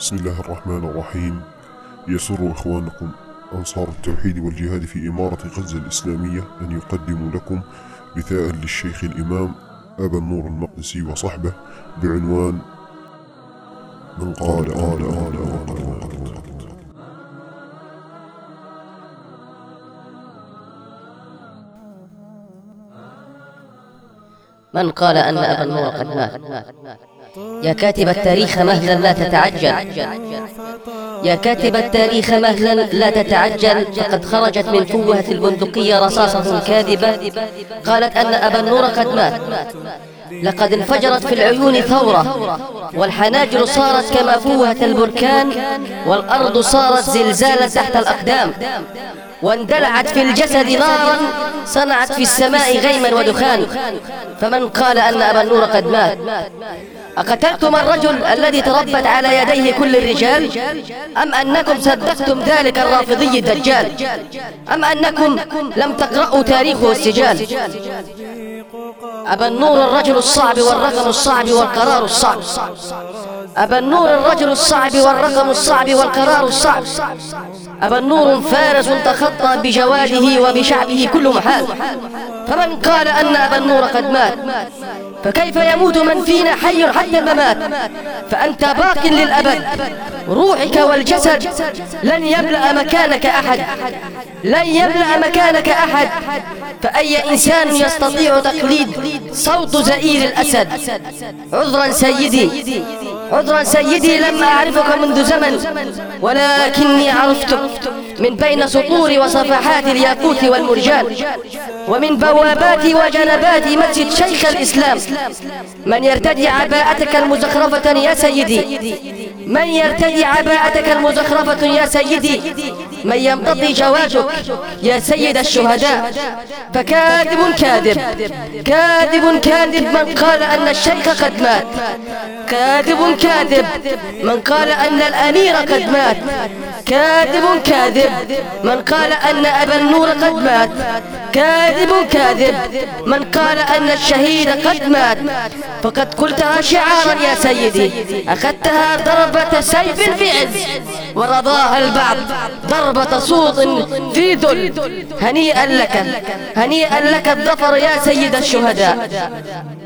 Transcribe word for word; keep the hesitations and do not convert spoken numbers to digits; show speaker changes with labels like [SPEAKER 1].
[SPEAKER 1] بسم الله الرحمن الرحيم. يسر إخوانكم أنصار التوحيد والجهاد في إمارة غزة الإسلامية أن يقدموا لكم رثاء للشيخ الإمام أبا النور المقدسي وصحبه بعنوان من قال آل آل آل
[SPEAKER 2] من قال أن أبا النور قد مات؟ يا كاتب التاريخ مهلا لا تتعجل، يا كاتب التاريخ مهلا لا تتعجل، فقد خرجت من فوهة البندقية رصاصة كاذبة قالت أن أبا النور قد مات. لقد انفجرت في العيون ثورة، والحناجر صارت كما فوهة البركان، والأرض صارت زلزالا تحت الأقدام، واندلعت في الجسد نارا صنعت في السماء غيما ودخان. فمن قال أن أبا النور قد مات؟ أقتلتم الرجل الذي تربت على يديه كل الرجال؟ أم أنكم صدقتم ذلك الرافضي الدجال؟ أم أنكم لم تقرأوا تاريخه السجال؟ أبا النور الرجل الصعب والرقم الصعب والقرار الصعب، أبا النور الرجل الصعب والرقم الصعب والقرار الصعب. أبا النور فارس تخطى بجواده وبشعبه كل محال. فمن قال أن أبا النور قد مات؟ فكيف يموت من فينا حي حتى الممات؟ فأنت باق للأبد، روحك والجسد لن يملأ مكانك أحد، لن يملأ مكانك أحد. فأي إنسان يستطيع تقليد صوت زئير الأسد؟ عذرا سيدي، عذرا سيدي، لم أعرفك منذ زمن، ولكني عرفتك من بين سطور وصفحات الياقوت والمرجان، ومن بوابات وجنبات مسجد شيخ الإسلام. من يرتدي عباءتك المزخرفة يا سيدي، من يرتدي عباءتك المزخرفة يا سيدي، من يمتطي جوادك يا سيد الشهداء. فكاذب كاذب، كاذب كاذب من قال أن الشيخ قد مات، كاذب كاذب من قال أن الأمير قد مات، كاذب كاذب من قال أن أبا النور قد مات، كاذب كاذب من قال أن الشهيد قد مات. فقد قلتها شعارا يا سيدي، أخذتها ضربة سيف في عز، ورضاها البعض ضربة صوت في ذل. هنيئا لك، هنيئا لك الظفر يا سيد الشهداء.